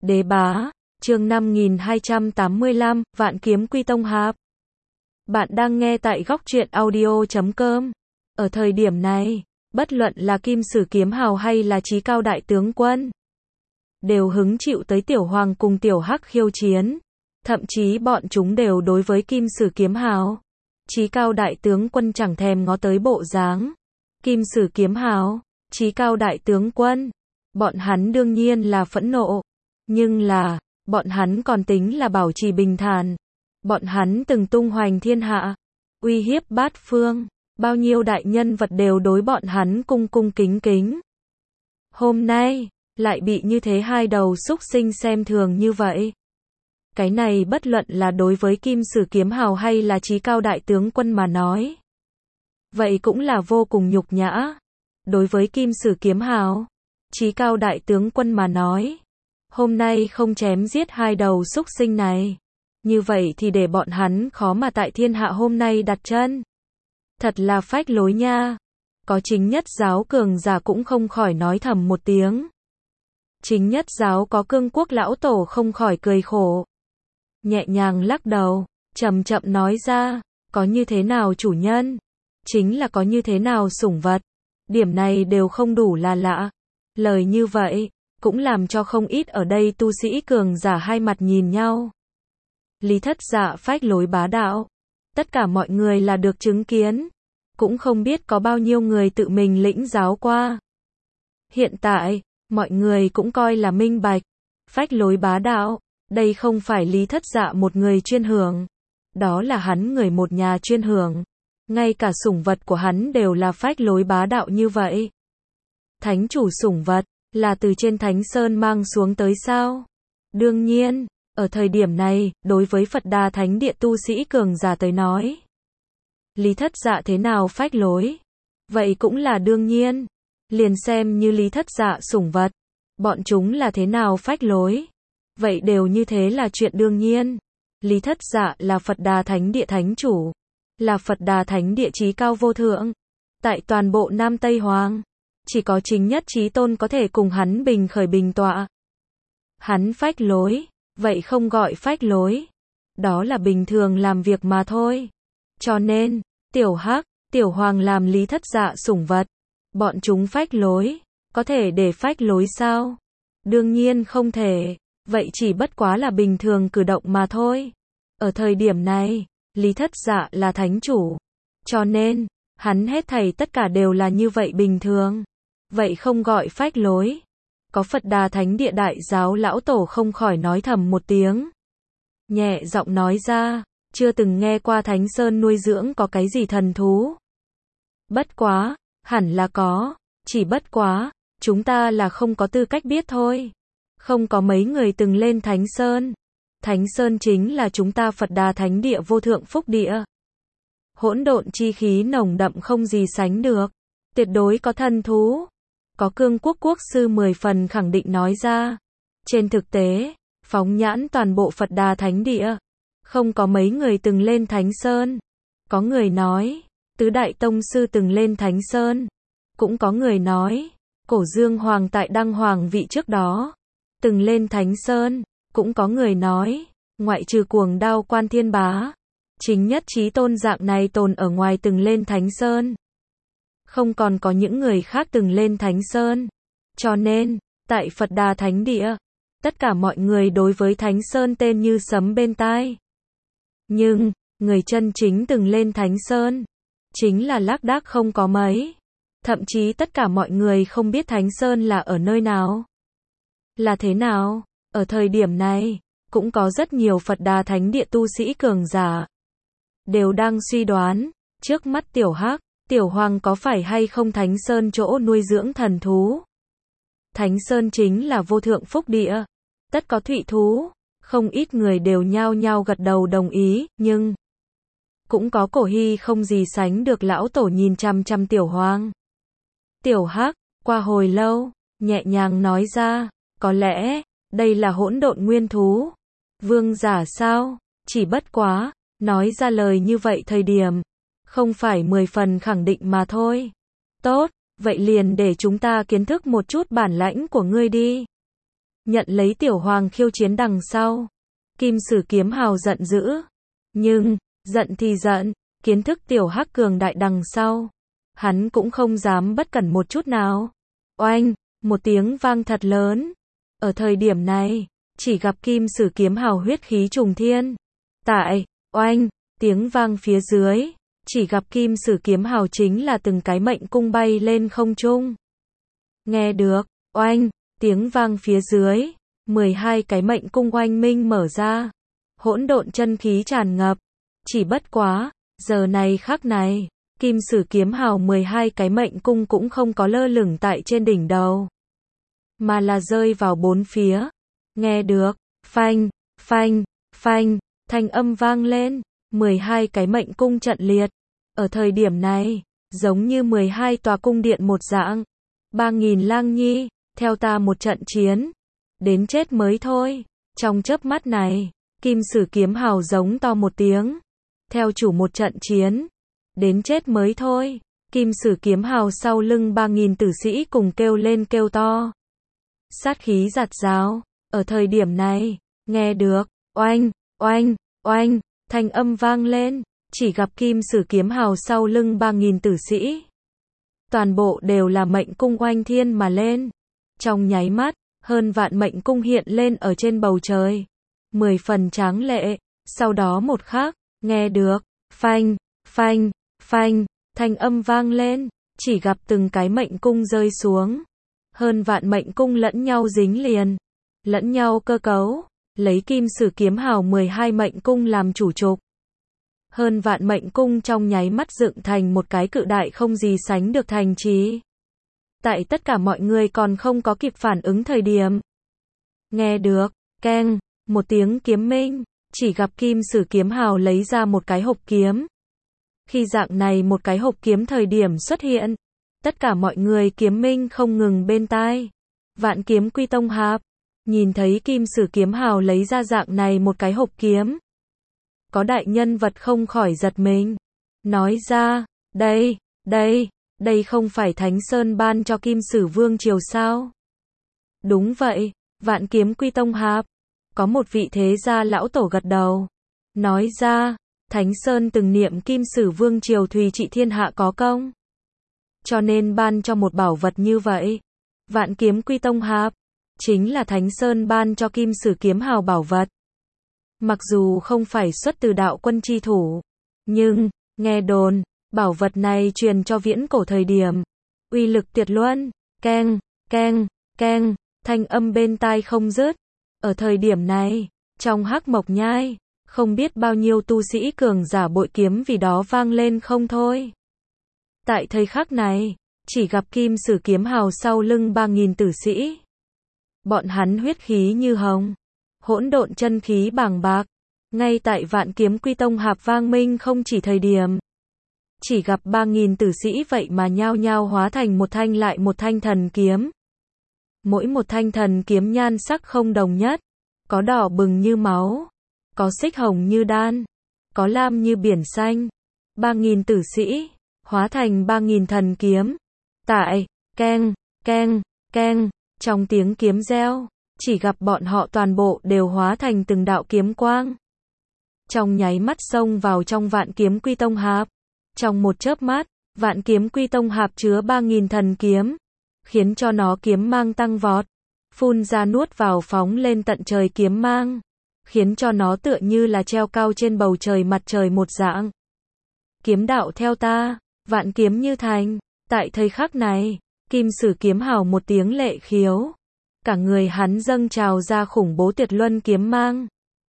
Đế bá, chương 5285, Vạn kiếm quy tông hạp. Bạn đang nghe tại góc truyện audio.com. Ở thời điểm này, bất luận là Kim Sử Kiếm Hào hay là Chí Cao Đại Tướng Quân, đều hứng chịu tới Tiểu Hoàng cùng Tiểu Hắc khiêu chiến. Thậm chí bọn chúng đều đối với Kim Sử Kiếm Hào, Chí Cao Đại Tướng Quân chẳng thèm ngó tới bộ dáng. Kim Sử Kiếm Hào, Chí Cao Đại Tướng Quân, bọn hắn đương nhiên là phẫn nộ. Nhưng là, bọn hắn còn tính là bảo trì bình thản. Bọn hắn từng tung hoành thiên hạ, uy hiếp bát phương, bao nhiêu đại nhân vật đều đối bọn hắn cung cung kính kính. Hôm nay, lại bị như thế hai đầu súc sinh xem thường như vậy. Cái này bất luận là đối với Kim Sử Kiếm Hào hay là Chí Cao Đại Tướng Quân mà nói, vậy cũng là vô cùng nhục nhã. Đối với Kim Sử Kiếm Hào, Chí Cao Đại Tướng Quân mà nói, hôm nay không chém giết hai đầu súc sinh này, như vậy thì để bọn hắn khó mà tại thiên hạ hôm nay đặt chân. Thật là phách lối nha. Có chính nhất giáo cường giả cũng không khỏi nói thầm một tiếng. Chính nhất giáo có Cương Quốc lão tổ không khỏi cười khổ, nhẹ nhàng lắc đầu, chậm chậm nói ra, có như thế nào chủ nhân, chính là có như thế nào sủng vật, điểm này đều không đủ là lạ. Lời như vậy cũng làm cho không ít ở đây tu sĩ cường giả hai mặt nhìn nhau. Lý Thất Dạ phách lối bá đạo, tất cả mọi người là được chứng kiến, cũng không biết có bao nhiêu người tự mình lĩnh giáo qua. Hiện tại, mọi người cũng coi là minh bạch, phách lối bá đạo, đây không phải Lý Thất Dạ một người chuyên hưởng, đó là hắn người một nhà chuyên hưởng, ngay cả sủng vật của hắn đều là phách lối bá đạo như vậy. Thánh chủ sủng vật, là từ trên Thánh Sơn mang xuống tới sao? Đương nhiên, ở thời điểm này, đối với Phật Đà Thánh Địa tu sĩ cường giả tới nói, Lý Thất Dạ thế nào phách lối, vậy cũng là đương nhiên. Liền xem như Lý Thất Dạ sủng vật, bọn chúng là thế nào phách lối, vậy đều như thế là chuyện đương nhiên. Lý Thất Dạ là Phật Đà Thánh Địa Thánh Chủ, là Phật Đà Thánh Địa chí cao vô thượng. Tại toàn bộ Nam Tây Hoàng, chỉ có chính nhất chí tôn có thể cùng hắn bình khởi bình tọa. Hắn phách lối, vậy không gọi phách lối, đó là bình thường làm việc mà thôi. Cho nên, Tiểu Hắc, Tiểu Hoàng làm Lý Thất Dạ sủng vật, bọn chúng phách lối, có thể để phách lối sao? Đương nhiên không thể, vậy chỉ bất quá là bình thường cử động mà thôi. Ở thời điểm này, Lý Thất Dạ là thánh chủ, cho nên, hắn hết thảy tất cả đều là như vậy bình thường, vậy không gọi phách lối. Có Phật Đà Thánh Địa đại giáo lão tổ không khỏi nói thầm một tiếng, nhẹ giọng nói ra, chưa từng nghe qua Thánh Sơn nuôi dưỡng có cái gì thần thú. Bất quá, hẳn là có, chỉ bất quá, chúng ta là không có tư cách biết thôi. Không có mấy người từng lên Thánh Sơn. Thánh Sơn chính là chúng ta Phật Đà Thánh Địa vô thượng phúc địa. Hỗn độn chi khí nồng đậm không gì sánh được, tuyệt đối có thần thú. Có Cương Quốc quốc sư 10 phần khẳng định nói ra. Trên thực tế, phóng nhãn toàn bộ Phật Đà Thánh Địa, không có mấy người từng lên Thánh Sơn. Có người nói, tứ đại tông sư từng lên Thánh Sơn. Cũng có người nói, Cổ Dương Hoàng tại Đăng Hoàng vị trước đó, từng lên Thánh Sơn. Cũng có người nói, ngoại trừ Cuồng Đao Quan Thiên Bá, chính nhất chí tôn dạng này tồn ở ngoài từng lên Thánh Sơn. Không còn có những người khác từng lên Thánh Sơn. Cho nên, tại Phật Đà Thánh Địa, tất cả mọi người đối với Thánh Sơn tên như sấm bên tai. Nhưng, người chân chính từng lên Thánh Sơn, chính là lác đác không có mấy. Thậm chí tất cả mọi người không biết Thánh Sơn là ở nơi nào, là thế nào. Ở thời điểm này, cũng có rất nhiều Phật Đà Thánh Địa tu sĩ cường giả đều đang suy đoán, trước mắt Tiểu Hắc, Tiểu Hoàng có phải hay không Thánh Sơn chỗ nuôi dưỡng thần thú. Thánh Sơn chính là vô thượng phúc địa, tất có thụy thú. Không ít người đều nhao nhao gật đầu đồng ý, nhưng cũng có cổ hy không gì sánh được lão tổ nhìn chăm chăm Tiểu Hoàng. Tiểu Hắc, qua hồi lâu, nhẹ nhàng nói ra, có lẽ đây là hỗn độn nguyên thú. Vương giả sao? Chỉ bất quá, nói ra lời như vậy thời điểm, không phải 10 phần khẳng định mà thôi. Tốt, vậy liền để chúng ta kiến thức một chút bản lãnh của ngươi đi. nhận lấy tiểu hoàng khiêu chiến đằng sau. Kim Sử Kiếm Hào giận dữ. Nhưng, giận thì giận, kiến thức tiểu hắc cường đại đằng sau. Hắn cũng không dám bất cẩn một chút nào. Oanh, một tiếng vang thật lớn. Ở thời điểm này, chỉ gặp Kim Sử Kiếm Hào huyết khí trùng thiên. Tại, oanh, tiếng vang phía dưới, chỉ gặp Kim Sử Kiếm Hào chính là từng cái mệnh cung bay lên không trung. Nghe được, oanh, tiếng vang phía dưới, 12 cái mệnh cung oanh minh mở ra. Hỗn độn chân khí tràn ngập. Chỉ bất quá, giờ này khắc này, Kim Sử Kiếm Hào 12 cái mệnh cung cũng không có lơ lửng tại trên đỉnh đầu, mà là rơi vào bốn phía. Nghe được, phanh, phanh, phanh, thanh âm vang lên, 12 cái mệnh cung trận liệt. Ở thời điểm này, giống như 12 tòa cung điện một dạng. 3000 lang nhi, theo ta một trận chiến, đến chết mới thôi. Trong chớp mắt này, Kim Sử Kiếm Hào giống to một tiếng. Theo chủ một trận chiến, đến chết mới thôi. Kim Sử Kiếm Hào sau lưng 3000 tử sĩ cùng kêu lên kêu to. Sát khí giạt rào. Ở thời điểm này, nghe được, oanh, oanh, oanh, thanh âm vang lên, chỉ gặp Kim Sử Kiếm Hào sau lưng 3000 tử sĩ. Toàn bộ đều là mệnh cung oanh thiên mà lên. Trong nháy mắt, hơn vạn mệnh cung hiện lên ở trên bầu trời. 10 phần tráng lệ. Sau đó một khắc, nghe được, phanh, phanh, phanh, thanh âm vang lên, chỉ gặp từng cái mệnh cung rơi xuống. Hơn vạn mệnh cung lẫn nhau dính liền, lẫn nhau cơ cấu, lấy Kim Sử Kiếm Hào 12 mệnh cung làm chủ trục. Hơn vạn mệnh cung trong nháy mắt dựng thành một cái cự đại không gì sánh được thành trì. Tại tất cả mọi người còn không có kịp phản ứng thời điểm. Nghe được, keng, một tiếng kiếm minh, chỉ gặp Kim Sử Kiếm Hào lấy ra một cái hộp kiếm. Khi dạng này một cái hộp kiếm thời điểm xuất hiện, tất cả mọi người kiếm minh không ngừng bên tai. Vạn Kiếm Quy Tông Hạp, nhìn thấy Kim Sử Kiếm Hào lấy ra dạng này một cái hộp kiếm. Có đại nhân vật không khỏi giật mình. Nói ra, đây không phải Thánh Sơn ban cho Kim Sử Vương Triều sao? Đúng vậy, Vạn Kiếm Quy Tông Hạp. Có một vị thế gia lão tổ gật đầu. Nói ra, Thánh Sơn từng niệm Kim Sử Vương Triều Thùy trị thiên hạ có công, cho nên ban cho một bảo vật như vậy. Vạn Kiếm Quy Tông Hạp chính là Thánh Sơn ban cho Kim Sử Kiếm Hào bảo vật. Mặc dù không phải xuất từ đạo quân chi thủ, nhưng, nghe đồn, bảo vật này truyền cho viễn cổ thời điểm. Uy lực tuyệt luân, keng, keng, keng, thanh âm bên tai không dứt. Ở thời điểm này, trong Hắc Mộc Nhai, không biết bao nhiêu tu sĩ cường giả bội kiếm vì đó vang lên không thôi. Tại thời khắc này, chỉ gặp Kim Sử Kiếm Hào sau lưng 3000 tử sĩ. Bọn hắn huyết khí như hồng, hỗn độn chân khí bàng bạc, ngay tại Vạn Kiếm Quy Tông Hạp vang minh không chỉ thời điểm. Chỉ gặp 3000 tử sĩ vậy mà nhao nhao hóa thành một thanh lại một thanh thần kiếm. Mỗi một thanh thần kiếm nhan sắc không đồng nhất, có đỏ bừng như máu, có xích hồng như đan, có lam như biển xanh. 3000 tử sĩ hóa thành 3000 thần kiếm. Tại, keng, keng, keng, trong tiếng kiếm reo, chỉ gặp bọn họ toàn bộ đều hóa thành từng đạo kiếm quang. Trong nháy mắt xông vào trong Vạn Kiếm Quy Tông Hạp. Trong một chớp mắt, Vạn Kiếm Quy Tông Hạp chứa 3000 thần kiếm, khiến cho nó kiếm mang tăng vọt, phun ra nuốt vào phóng lên tận trời kiếm mang, khiến cho nó tựa như là treo cao trên bầu trời mặt trời một dạng. Kiếm đạo theo ta, vạn kiếm như thành. Tại thời khắc này, Kim Sử Kiếm Hào một tiếng lệ khiếu, cả người hắn dâng trào ra khủng bố tuyệt luân kiếm mang.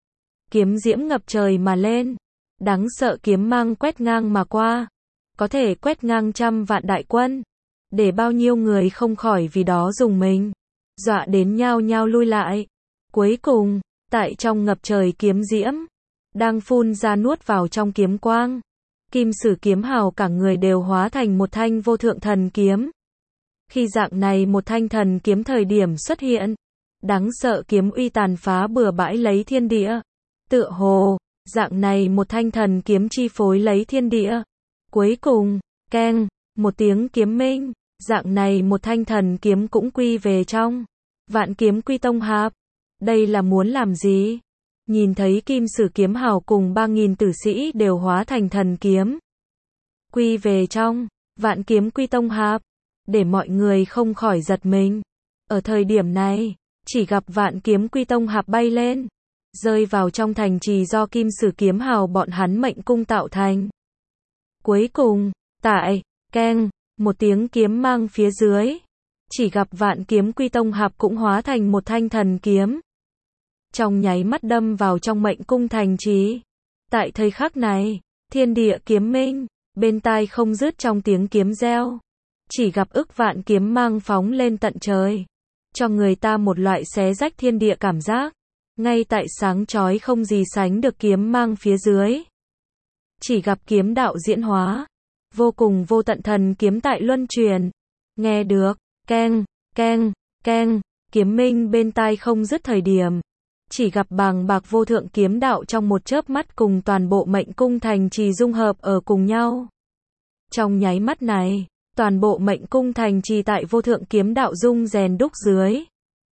Kiếm diễm ngập trời mà lên, đáng sợ kiếm mang quét ngang mà qua, có thể quét ngang trăm vạn đại quân, để bao nhiêu người không khỏi vì đó rùng mình, dọa đến nhao nhao lui lại. Cuối cùng, tại trong ngập trời kiếm diễm, đang phun ra nuốt vào trong kiếm quang, Kim Sử Kiếm Hào cả người đều hóa thành một thanh vô thượng thần kiếm. Khi dạng này một thanh thần kiếm thời điểm xuất hiện, đáng sợ kiếm uy tàn phá bừa bãi lấy thiên địa. Tựa hồ, dạng này một thanh thần kiếm chi phối lấy thiên địa. Cuối cùng, keng, một tiếng kiếm minh, dạng này một thanh thần kiếm cũng quy về trong Vạn kiếm quy tông hạp. Đây là muốn làm gì? Nhìn thấy kim sử kiếm hào cùng 3.000 tử sĩ đều hóa thành thần kiếm. Quy về trong, vạn kiếm quy tông hạp. Để mọi người không khỏi giật mình. Ở thời điểm này, chỉ gặp vạn kiếm quy tông hạp bay lên. Rơi vào trong thành trì do kim sử kiếm hào bọn hắn mệnh cung tạo thành. Cuối cùng, tại, keng, một tiếng kiếm mang phía dưới. Chỉ gặp vạn kiếm quy tông hạp cũng hóa thành một thanh thần kiếm. Trong nháy mắt đâm vào trong mệnh cung thành trì. Tại thời khắc này, thiên địa kiếm minh, bên tai không dứt trong tiếng kiếm reo. Chỉ gặp ức vạn kiếm mang phóng lên tận trời. Cho người ta một loại xé rách thiên địa cảm giác. Ngay tại sáng chói không gì sánh được kiếm mang phía dưới. Chỉ gặp kiếm đạo diễn hóa. Vô cùng vô tận thần kiếm tại luân truyền. Nghe được, keng, keng, keng, kiếm minh bên tai không dứt thời điểm. Chỉ gặp bàng bạc vô thượng kiếm đạo trong một chớp mắt cùng toàn bộ mệnh cung thành trì dung hợp ở cùng nhau. Trong nháy mắt này, toàn bộ mệnh cung thành trì tại vô thượng kiếm đạo dung rèn đúc dưới.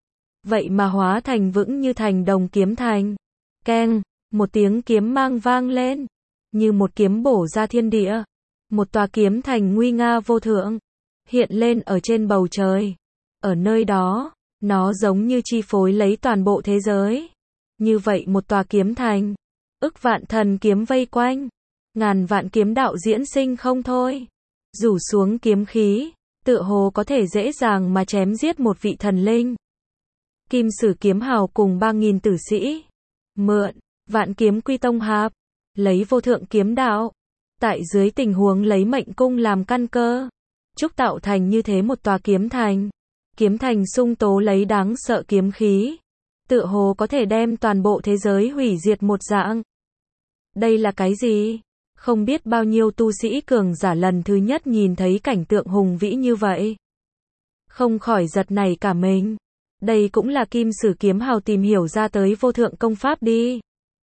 Vậy mà hóa thành vững như thành đồng kiếm thành. Keng, một tiếng kiếm mang vang lên. Như một kiếm bổ ra thiên địa. Một tòa kiếm thành nguy nga vô thượng. Hiện lên ở trên bầu trời. Ở nơi đó, nó giống như chi phối lấy toàn bộ thế giới. Như vậy một tòa kiếm thành. Ức vạn thần kiếm vây quanh. Ngàn vạn kiếm đạo diễn sinh không thôi. Rủ xuống kiếm khí. Tựa hồ có thể dễ dàng mà chém giết một vị thần linh. Kim sử kiếm hào cùng 3.000 tử sĩ. Mượn, vạn kiếm quy tông hạp. Lấy vô thượng kiếm đạo. Tại dưới tình huống lấy mệnh cung làm căn cơ. Trúc tạo thành như thế một tòa kiếm thành. Kiếm thành sung tố lấy đáng sợ kiếm khí. Tựa hồ có thể đem toàn bộ thế giới hủy diệt một dạng. Đây là cái gì? Không biết bao nhiêu tu sĩ cường giả lần thứ nhất nhìn thấy cảnh tượng hùng vĩ như vậy. Không khỏi giật nảy cả mình. Đây cũng là kim sử kiếm hào tìm hiểu ra tới vô thượng công pháp đi.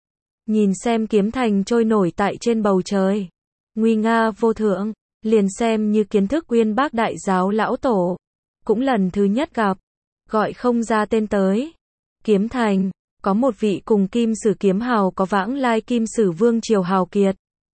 Nhìn xem kiếm thành trôi nổi tại trên bầu trời. Nguy nga vô thượng, liền xem như kiến thức uyên bác đại giáo lão tổ. Cũng lần thứ nhất gặp, gọi không ra tên tới. Kiếm thành, có một vị cùng kim sử kiếm hào có vãng lai kim sử vương triều hào kiệt.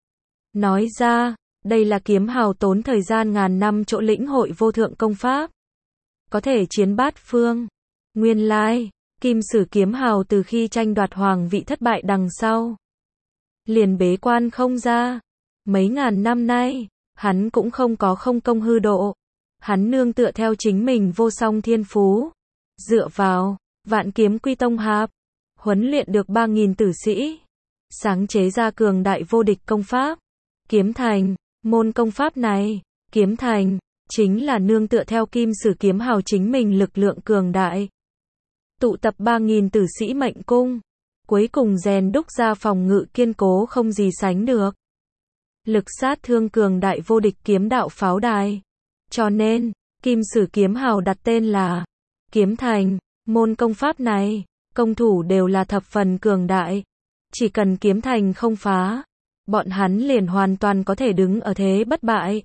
Nói ra, đây là kiếm hào tốn thời gian ngàn năm chỗ lĩnh hội vô thượng công pháp. Có thể chiến bát phương. Nguyên lai, kim sử kiếm hào từ khi tranh đoạt hoàng vị thất bại đằng sau. Liền bế quan không ra. Mấy ngàn năm nay, hắn cũng không có không công hư độ. Hắn nương tựa theo chính mình vô song thiên phú. Dựa vào, vạn kiếm quy tông hạp. Huấn luyện được 3.000 tử sĩ. Sáng chế ra cường đại vô địch công pháp. Kiếm thành, môn công pháp này, kiếm thành, chính là nương tựa theo kim sử kiếm hào chính mình lực lượng cường đại. Tụ tập 3.000 tử sĩ mệnh cung. Cuối cùng rèn đúc ra phòng ngự kiên cố không gì sánh được. Lực sát thương cường đại vô địch kiếm đạo pháo đài. Cho nên, kim sử kiếm hào đặt tên là kiếm thành. Môn công pháp này, công thủ đều là thập phần cường đại. Chỉ cần kiếm thành không phá, bọn hắn liền hoàn toàn có thể đứng ở thế bất bại.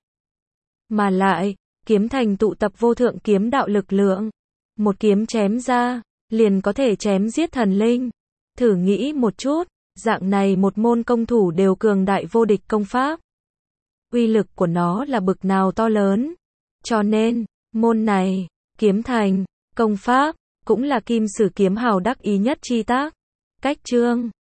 Mà lại, kiếm thành tụ tập vô thượng kiếm đạo lực lượng. Một kiếm chém ra, liền có thể chém giết thần linh. Thử nghĩ một chút, dạng này một môn công thủ đều cường đại vô địch công pháp. Uy lực của nó là bực nào to lớn. Cho nên, môn này, kiếm thành, công pháp, cũng là kim sử kiếm hào đắc ý nhất chi tác. Cách chương